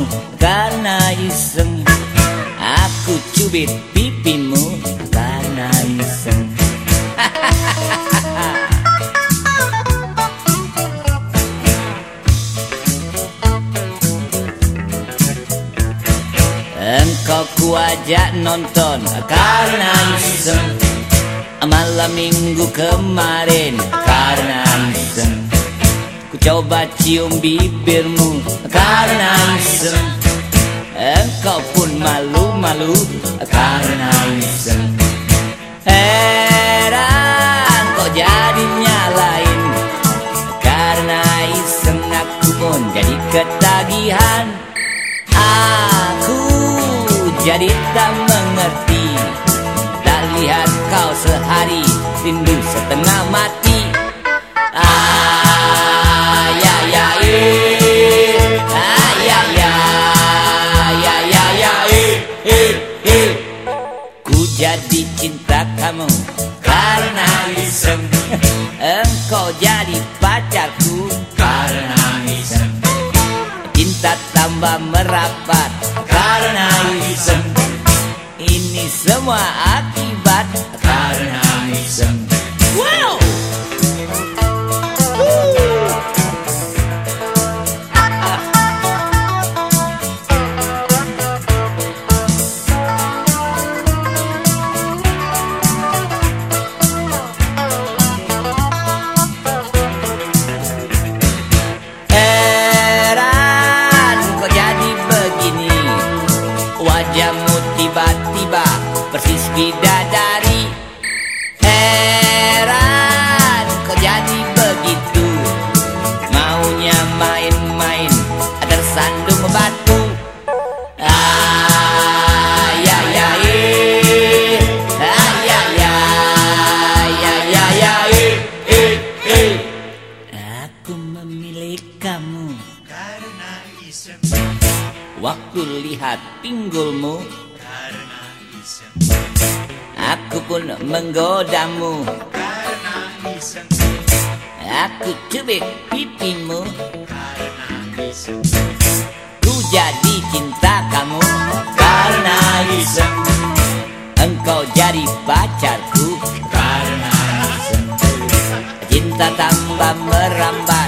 kamu karena iseng. Aku cubit pipimu karena iseng. Engkau kuajak nonton karena iseng. Malam minggu kemarin karena iseng. Ku coba cium bibirmu karena iseng. Engkau pun malu-malu karena iseng. Heran kok jadinya lain. Karena iseng aku pun jadi ketagihan. Aku jadi tak mengerti. Tak lihat kau sehari, rindu setengah mati. Ku jadi cinta kamu karena iseng. Engkau jadi pacarku karena iseng. Cinta tambah merapat karena iseng. Ini semua akibat karena iseng. Wow! Wajahmu tiba-tiba persis bidadari. Heran kok jadi begitu. Maunya main-main tersandung batu. Aku memilih kamu karena iseng. Waktu lihat pinggulmu karena iseng. Aku pun menggodamu karena iseng. Aku cubit pipimu karena iseng. Ku jadi cinta kamu karena iseng. Engkau jadi pacarku karena iseng. Cinta tambah merambah